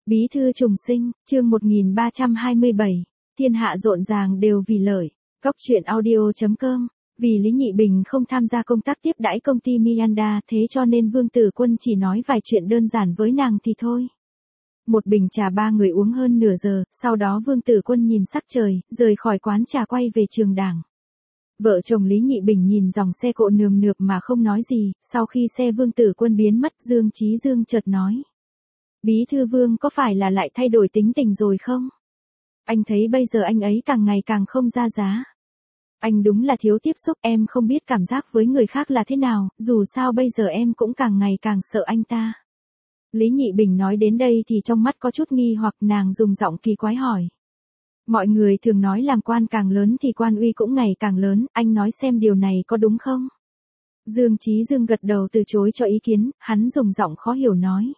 Bí thư trùng sinh, chương 1327, thiên hạ rộn ràng đều vì lợi. Góc truyện audio.com. Vì Lý Nhị Bình không tham gia công tác tiếp đãi công ty Miranda, thế cho nên Vương Tử Quân chỉ nói vài chuyện đơn giản với nàng thì thôi. Một bình trà ba người uống hơn nửa giờ, sau đó Vương Tử Quân nhìn sắc trời, rời khỏi quán trà quay về trường đảng. Vợ chồng Lý Nhị Bình nhìn dòng xe cộ nườm nượp mà không nói gì, sau khi xe Vương Tử Quân biến mất, Dương Chí Dương chợt nói. Bí thư Vương có phải là lại thay đổi tính tình rồi không? Anh thấy bây giờ anh ấy càng ngày càng không ra giá. Anh đúng là thiếu tiếp xúc, em không biết cảm giác với người khác là thế nào, dù sao bây giờ em cũng càng ngày càng sợ anh ta. Lý Nhị Bình nói đến đây thì trong mắt có chút nghi hoặc, nàng dùng giọng kỳ quái hỏi. Mọi người thường nói làm quan càng lớn thì quan uy cũng ngày càng lớn, anh nói xem điều này có đúng không? Dương Chí Dương gật đầu từ chối cho ý kiến, hắn dùng giọng khó hiểu nói.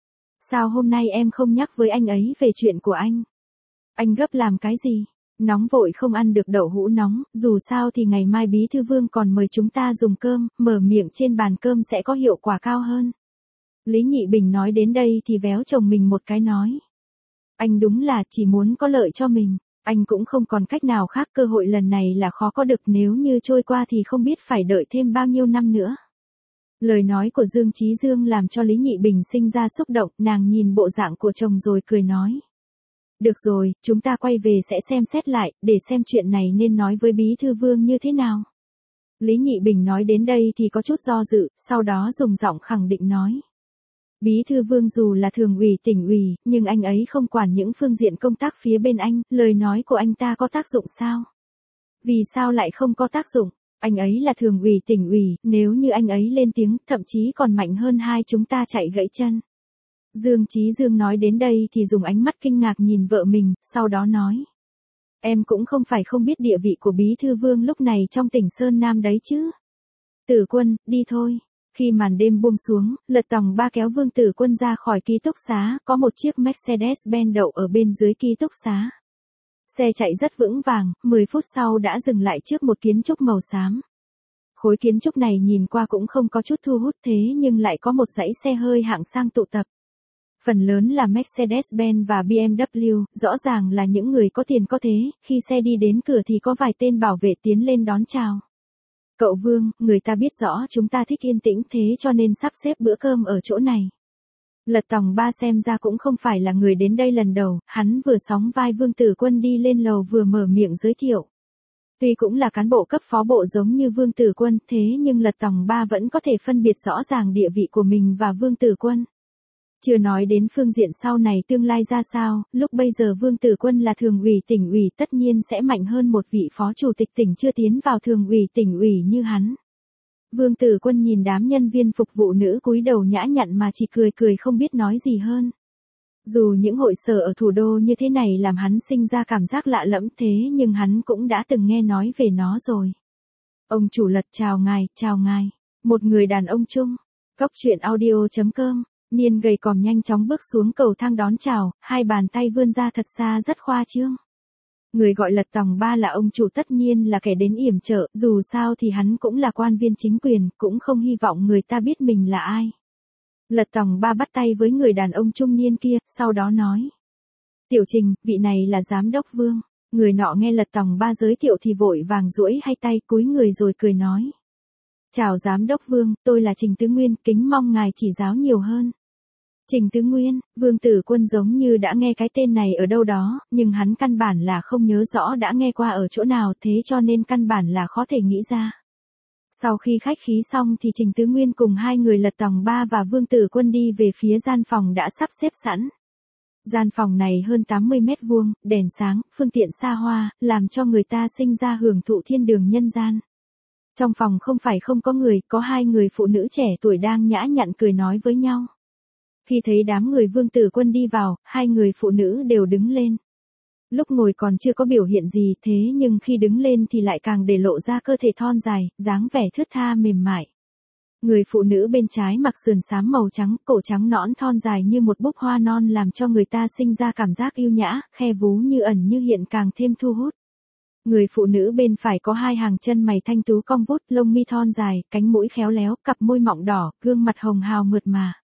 Sao hôm nay em không nhắc với anh ấy về chuyện của anh? Anh gấp làm cái gì? Nóng vội không ăn được đậu hũ nóng, dù sao thì ngày mai Bí thư Vương còn mời chúng ta dùng cơm, mở miệng trên bàn cơm sẽ có hiệu quả cao hơn. Lý Nhị Bình nói đến đây thì véo chồng mình một cái nói. Anh đúng là chỉ muốn có lợi cho mình, anh cũng không còn cách nào khác, cơ hội lần này là khó có được, nếu như trôi qua thì không biết phải đợi thêm bao nhiêu năm nữa. Lời nói của Dương Chí Dương làm cho Lý Nhị Bình sinh ra xúc động, nàng nhìn bộ dạng của chồng rồi cười nói. Được rồi, chúng ta quay về sẽ xem xét lại, để xem chuyện này nên nói với Bí thư Vương như thế nào. Lý Nhị Bình nói đến đây thì có chút do dự, sau đó dùng giọng khẳng định nói. Bí thư Vương dù là thường ủy tỉnh ủy, nhưng anh ấy không quản những phương diện công tác phía bên anh, lời nói của anh ta có tác dụng sao? Vì sao lại không có tác dụng? Anh ấy là thường ủy tỉnh ủy, nếu như anh ấy lên tiếng, thậm chí còn mạnh hơn hai chúng ta chạy gãy chân. Dương Chí Dương nói đến đây thì dùng ánh mắt kinh ngạc nhìn vợ mình, sau đó nói. Em cũng không phải không biết địa vị của Bí thư Vương lúc này trong tỉnh Sơn Nam đấy chứ. Tử Quân, đi thôi. Khi màn đêm buông xuống, Lật Tòng Ba kéo Vương Tử Quân ra khỏi ký túc xá, có một chiếc Mercedes-Benz đậu ở bên dưới ký túc xá. Xe chạy rất vững vàng, 10 phút sau đã dừng lại trước một kiến trúc màu xám. Khối kiến trúc này nhìn qua cũng không có chút thu hút, thế nhưng lại có một dãy xe hơi hạng sang tụ tập. Phần lớn là Mercedes-Benz và BMW, rõ ràng là những người có tiền có thế, khi xe đi đến cửa thì có vài tên bảo vệ tiến lên đón chào. Cậu Vương, người ta biết rõ chúng ta thích yên tĩnh thế cho nên sắp xếp bữa cơm ở chỗ này. Lật Tòng Ba xem ra cũng không phải là người đến đây lần đầu, hắn vừa sóng vai Vương Tử Quân đi lên lầu vừa mở miệng giới thiệu. Tuy cũng là cán bộ cấp phó bộ giống như Vương Tử Quân, thế nhưng Lật Tòng Ba vẫn có thể phân biệt rõ ràng địa vị của mình và Vương Tử Quân. Chưa nói đến phương diện sau này tương lai ra sao, lúc bây giờ Vương Tử Quân là thường ủy tỉnh ủy tất nhiên sẽ mạnh hơn một vị phó chủ tịch tỉnh chưa tiến vào thường ủy tỉnh ủy như hắn. Vương Tử Quân nhìn đám nhân viên phục vụ nữ cúi đầu nhã nhặn mà chỉ cười cười không biết nói gì hơn. Dù những hội sở ở thủ đô như thế này làm hắn sinh ra cảm giác lạ lẫm thế nhưng hắn cũng đã từng nghe nói về nó rồi. Ông chủ Lật chào ngài. Một người đàn ông trung. Góc truyện audio.com. Niên gầy còm nhanh chóng bước xuống cầu thang đón chào, hai bàn tay vươn ra thật xa rất khoa trương. Người gọi Lật Tòng Ba là ông chủ tất nhiên là kẻ đến yểm trợ, dù sao thì hắn cũng là quan viên chính quyền, cũng không hy vọng người ta biết mình là ai. Lật Tòng Ba bắt tay với người đàn ông trung niên kia, sau đó nói. Tiểu Trình, vị này là giám đốc Vương. Người nọ nghe Lật Tòng Ba giới thiệu thì vội vàng duỗi hai tay cúi người rồi cười nói. Chào giám đốc Vương, tôi là Trình Tứ Nguyên, kính mong ngài chỉ giáo nhiều hơn. Trình Tứ Nguyên, Vương Tử Quân giống như đã nghe cái tên này ở đâu đó, nhưng hắn căn bản là không nhớ rõ đã nghe qua ở chỗ nào, thế cho nên căn bản là khó thể nghĩ ra. Sau khi khách khí xong thì Trình Tứ Nguyên cùng hai người Lật Tòng Ba và Vương Tử Quân đi về phía gian phòng đã sắp xếp sẵn. Gian phòng này hơn 80 mét vuông, đèn sáng, phương tiện xa hoa, làm cho người ta sinh ra hưởng thụ thiên đường nhân gian. Trong phòng không phải không có người, có hai người phụ nữ trẻ tuổi đang nhã nhặn cười nói với nhau. Khi thấy đám người Vương Tử Quân đi vào, hai người phụ nữ đều đứng lên. Lúc ngồi còn chưa có biểu hiện gì thế nhưng khi đứng lên thì lại càng để lộ ra cơ thể thon dài, dáng vẻ thướt tha mềm mại. Người phụ nữ bên trái mặc sườn xám màu trắng, cổ trắng nõn thon dài như một búp hoa non làm cho người ta sinh ra cảm giác yêu nhã, khe vú như ẩn như hiện càng thêm thu hút. Người phụ nữ bên phải có hai hàng chân mày thanh tú cong vút, lông mi thon dài, cánh mũi khéo léo, cặp môi mọng đỏ, gương mặt hồng hào mượt mà.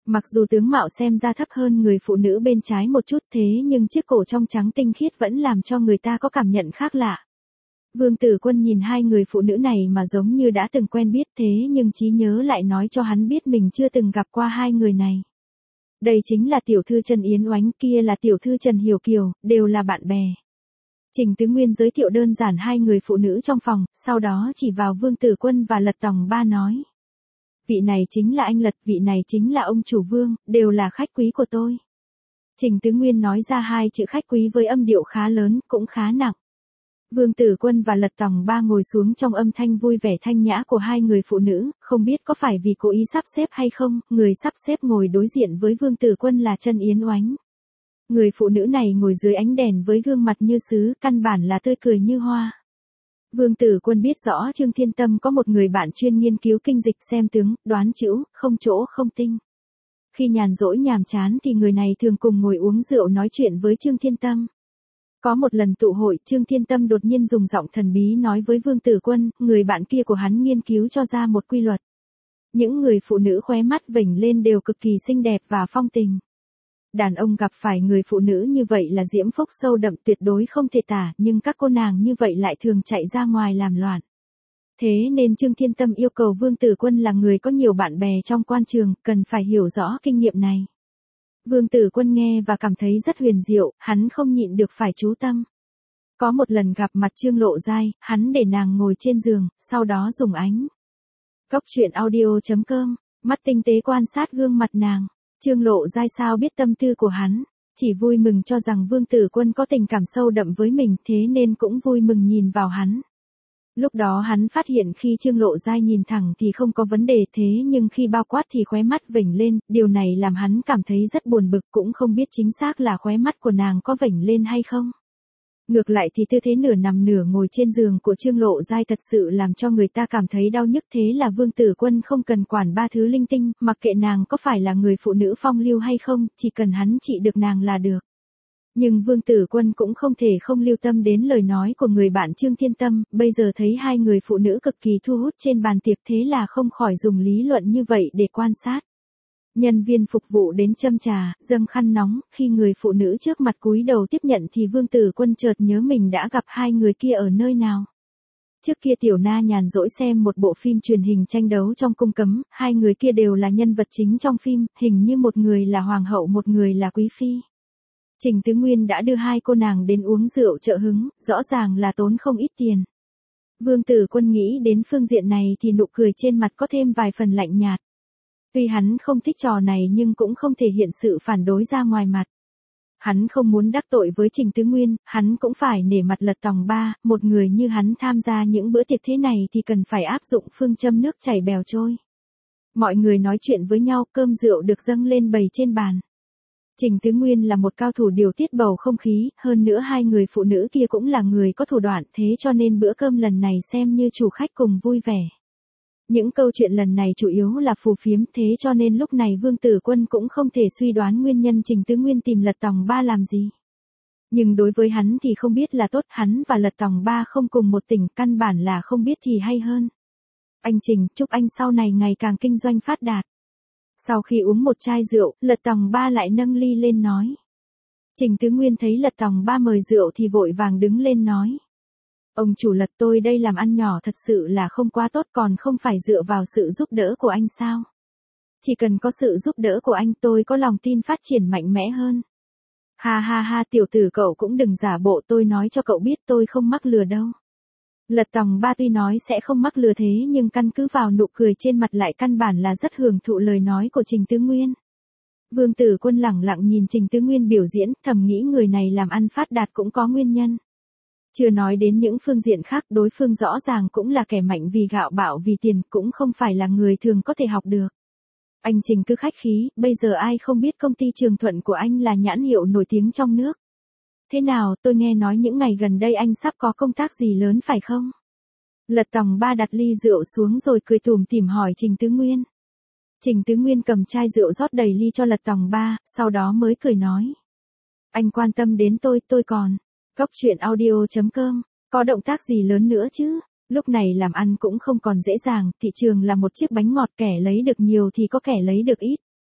Mặc dù tướng mạo xem ra thấp hơn người phụ nữ bên trái một chút thế nhưng chiếc cổ trong trắng tinh khiết vẫn làm cho người ta có cảm nhận khác lạ. Vương Tử Quân nhìn hai người phụ nữ này mà giống như đã từng quen biết thế nhưng trí nhớ lại nói cho hắn biết mình chưa từng gặp qua hai người này. Đây chính là tiểu thư Trần Yến Oánh, kia là tiểu thư Trần Hiểu Kiều, đều là bạn bè. Trình Tứ Nguyên giới thiệu đơn giản hai người phụ nữ trong phòng, sau đó chỉ vào Vương Tử Quân và Lật Tòng Ba nói. Vị này chính là anh Lật, vị này chính là ông chủ Vương, đều là khách quý của tôi. Trình Tứ Nguyên nói ra hai chữ khách quý với âm điệu khá lớn, cũng khá nặng. Vương Tử Quân và Lật Tòng Ba ngồi xuống trong âm thanh vui vẻ thanh nhã của hai người phụ nữ, không biết có phải vì cố ý sắp xếp hay không, người sắp xếp ngồi đối diện với Vương Tử Quân là Trần Yến Oánh. Người phụ nữ này ngồi dưới ánh đèn với gương mặt như sứ, căn bản là tươi cười như hoa. Vương Tử Quân biết rõ Trương Thiên Tâm có một người bạn chuyên nghiên cứu kinh dịch xem tướng, đoán chữ, không chỗ không tinh. Khi nhàn rỗi nhàm chán thì người này thường cùng ngồi uống rượu nói chuyện với Trương Thiên Tâm. Có một lần tụ hội, Trương Thiên Tâm đột nhiên dùng giọng thần bí nói với Vương Tử Quân, người bạn kia của hắn nghiên cứu cho ra một quy luật. Những người phụ nữ khóe mắt vểnh lên đều cực kỳ xinh đẹp và phong tình. Đàn ông gặp phải người phụ nữ như vậy là diễm phúc sâu đậm tuyệt đối không thể tả, nhưng các cô nàng như vậy lại thường chạy ra ngoài làm loạn. Thế nên Trương Thiên Tâm yêu cầu Vương Tử Quân là người có nhiều bạn bè trong quan trường, cần phải hiểu rõ kinh nghiệm này. Vương Tử Quân nghe và cảm thấy rất huyền diệu, hắn không nhịn được phải chú tâm. Có một lần gặp mặt Trương Lộ Giai, hắn để nàng ngồi trên giường, sau đó dùng ánh. Cốc truyện audio.com, mắt tinh tế quan sát gương mặt nàng. Trương Lộ Giai sao biết tâm tư của hắn, chỉ vui mừng cho rằng Vương Tử Quân có tình cảm sâu đậm với mình thế nên cũng vui mừng nhìn vào hắn. Lúc đó hắn phát hiện khi Trương Lộ Giai nhìn thẳng thì không có vấn đề thế nhưng khi bao quát thì khóe mắt vểnh lên, điều này làm hắn cảm thấy rất buồn bực cũng không biết chính xác là khóe mắt của nàng có vểnh lên hay không. Ngược lại thì tư thế nửa nằm nửa ngồi trên giường của Trương Lộ Giai thật sự làm cho người ta cảm thấy đau nhức thế là Vương Tử Quân không cần quản ba thứ linh tinh, mặc kệ nàng có phải là người phụ nữ phong lưu hay không, chỉ cần hắn trị được nàng là được. Nhưng Vương Tử Quân cũng không thể không lưu tâm đến lời nói của người bạn Trương Thiên Tâm, bây giờ thấy hai người phụ nữ cực kỳ thu hút trên bàn tiệc thế là không khỏi dùng lý luận như vậy để quan sát. Nhân viên phục vụ đến châm trà, dâng khăn nóng, khi người phụ nữ trước mặt cúi đầu tiếp nhận thì Vương Tử Quân chợt nhớ mình đã gặp hai người kia ở nơi nào. Trước kia Tiểu Na nhàn rỗi xem một bộ phim truyền hình tranh đấu trong cung cấm, hai người kia đều là nhân vật chính trong phim, hình như một người là hoàng hậu một người là quý phi. Trình Tứ Nguyên đã đưa hai cô nàng đến uống rượu trợ hứng, rõ ràng là tốn không ít tiền. Vương Tử Quân nghĩ đến phương diện này thì nụ cười trên mặt có thêm vài phần lạnh nhạt. Tuy hắn không thích trò này nhưng cũng không thể hiện sự phản đối ra ngoài mặt. Hắn không muốn đắc tội với Trình Tứ Nguyên, hắn cũng phải nể mặt Lật Tòng Ba, một người như hắn tham gia những bữa tiệc thế này thì cần phải áp dụng phương châm nước chảy bèo trôi. Mọi người nói chuyện với nhau, cơm rượu được dâng lên bày trên bàn. Trình Tứ Nguyên là một cao thủ điều tiết bầu không khí, hơn nữa hai người phụ nữ kia cũng là người có thủ đoạn thế cho nên bữa cơm lần này xem như chủ khách cùng vui vẻ. Những câu chuyện lần này chủ yếu là phù phiếm thế cho nên lúc này Vương Tử Quân cũng không thể suy đoán nguyên nhân Trình Tứ Nguyên tìm Lật Tòng Ba làm gì. Nhưng đối với hắn thì không biết là tốt, hắn và Lật Tòng Ba không cùng một tỉnh, căn bản là không biết thì hay hơn. Anh Trình, chúc anh sau này ngày càng kinh doanh phát đạt. Sau khi uống một chai rượu, Lật Tòng Ba lại nâng ly lên nói. Trình Tứ Nguyên thấy Lật Tòng Ba mời rượu thì vội vàng đứng lên nói. Ông chủ Lật, tôi đây làm ăn nhỏ thật sự là không quá tốt, còn không phải dựa vào sự giúp đỡ của anh sao? Chỉ cần có sự giúp đỡ của anh tôi có lòng tin phát triển mạnh mẽ hơn. Ha ha ha, tiểu tử cậu cũng đừng giả bộ, tôi nói cho cậu biết tôi không mắc lừa đâu. Lật Tòng Ba tuy nói sẽ không mắc lừa thế nhưng căn cứ vào nụ cười trên mặt lại căn bản là rất hưởng thụ lời nói của Trình Tứ Nguyên. Vương Tử Quân lẳng lặng nhìn Trình Tứ Nguyên biểu diễn, thầm nghĩ người này làm ăn phát đạt cũng có nguyên nhân. Chưa nói đến những phương diện khác, đối phương rõ ràng cũng là kẻ mạnh vì gạo bạo vì tiền, cũng không phải là người thường có thể học được. Anh Trình cứ khách khí, bây giờ ai không biết công ty Trường Thuận của anh là nhãn hiệu nổi tiếng trong nước. Thế nào, tôi nghe nói những ngày gần đây anh sắp có công tác gì lớn phải không? Lật Tòng Ba đặt ly rượu xuống rồi cười tủm tỉm hỏi Trình Tứ Nguyên. Trình Tứ Nguyên cầm chai rượu rót đầy ly cho Lật Tòng Ba, sau đó mới cười nói. Anh quan tâm đến tôi còn. Cốc truyện audio.com, có động tác gì lớn nữa chứ? Lúc này làm ăn cũng không còn dễ dàng, thị trường là một chiếc bánh ngọt, kẻ lấy được nhiều thì có kẻ lấy được ít.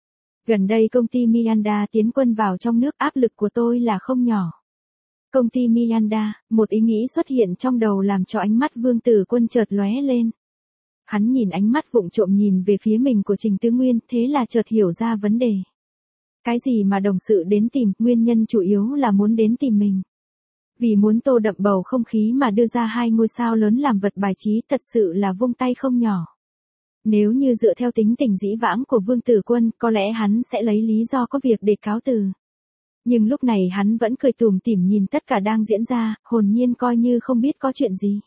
Gần đây công ty Miranda tiến quân vào trong nước, áp lực của tôi là không nhỏ. Công ty Miranda, một ý nghĩ xuất hiện trong đầu làm cho ánh mắt Vương Tử Quân chợt lóe lên. Hắn nhìn ánh mắt vụng trộm nhìn về phía mình của Trình Tứ Nguyên, thế là chợt hiểu ra vấn đề. Cái gì mà đồng sự đến tìm, nguyên nhân chủ yếu là muốn đến tìm mình. Vì muốn tô đậm bầu không khí mà đưa ra 2 ngôi sao lớn làm vật bài trí, thật sự là vung tay không nhỏ. Nếu như dựa theo tính tình dĩ vãng của Vương Tử Quân, có lẽ hắn sẽ lấy lý do có việc để cáo từ. Nhưng lúc này hắn vẫn cười tủm tỉm nhìn tất cả đang diễn ra, hồn nhiên coi như không biết có chuyện gì.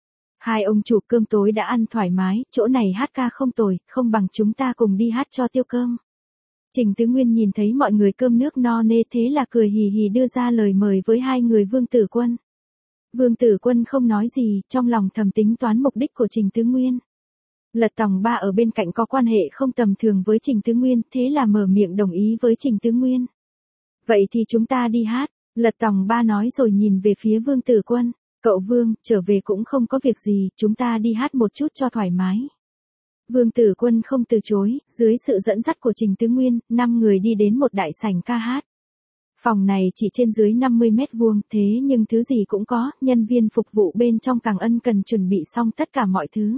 Hai ông chủ, cơm tối đã ăn thoải mái, chỗ này hát ca không tồi, không bằng chúng ta cùng đi hát cho tiêu cơm. Trình Tứ Nguyên nhìn thấy mọi người cơm nước no nê, thế là cười hì hì đưa ra lời mời với hai người Vương Tử Quân. Vương Tử Quân không nói gì, trong lòng thầm tính toán mục đích của Trình Tứ Nguyên. Lật Tòng Ba ở bên cạnh có quan hệ không tầm thường với Trình Tứ Nguyên, thế là mở miệng đồng ý với Trình Tứ Nguyên. Vậy thì chúng ta đi hát, Lật Tòng Ba nói rồi nhìn về phía Vương Tử Quân. Cậu Vương, trở về cũng không có việc gì, chúng ta đi hát một chút cho thoải mái. Vương Tử Quân không từ chối, dưới sự dẫn dắt của Trình Tứ Nguyên, 5 người đi đến một đại sảnh ca hát. Phòng này chỉ trên dưới 50 mét vuông, thế nhưng thứ gì cũng có, nhân viên phục vụ bên trong càng ân cần chuẩn bị xong tất cả mọi thứ.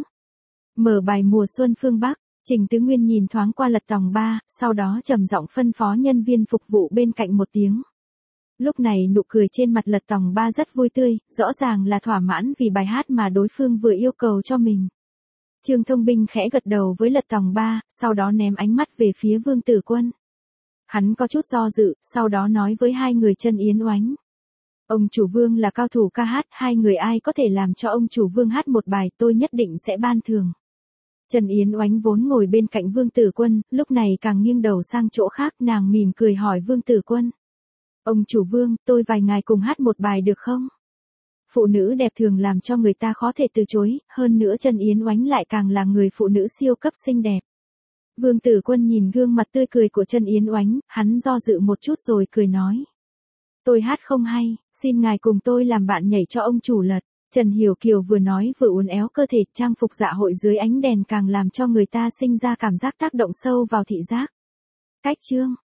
Mở bài Mùa Xuân Phương Bắc, Trình Tứ Nguyên nhìn thoáng qua Lật Tòng Ba, sau đó trầm giọng phân phó nhân viên phục vụ bên cạnh một tiếng. Lúc này nụ cười trên mặt Lật Tòng Ba rất vui tươi, rõ ràng là thỏa mãn vì bài hát mà đối phương vừa yêu cầu cho mình. Trương Thông Binh khẽ gật đầu với Lật Tòng Ba, sau đó ném ánh mắt về phía Vương Tử Quân. Hắn có chút do dự, sau đó nói với hai người Chân Yến Oánh. Ông chủ Vương là cao thủ ca hát, hai người ai có thể làm cho ông chủ Vương hát một bài, tôi nhất định sẽ ban thưởng. Chân Yến Oánh vốn ngồi bên cạnh Vương Tử Quân, lúc này càng nghiêng đầu sang chỗ khác, nàng mỉm cười hỏi Vương Tử Quân. Ông chủ Vương, tôi vài ngày cùng hát một bài được không? Phụ nữ đẹp thường làm cho người ta khó thể từ chối, hơn nữa Chân Yến Oánh lại càng là người phụ nữ siêu cấp xinh đẹp. Vương Tử Quân nhìn gương mặt tươi cười của Chân Yến Oánh, hắn do dự một chút rồi cười nói. Tôi hát không hay, xin ngài cùng tôi làm bạn nhảy cho ông chủ Lật. Trần Hiểu Kiều vừa nói vừa uốn éo cơ thể, trang phục dạ hội dưới ánh đèn càng làm cho người ta sinh ra cảm giác tác động sâu vào thị giác. Cách chương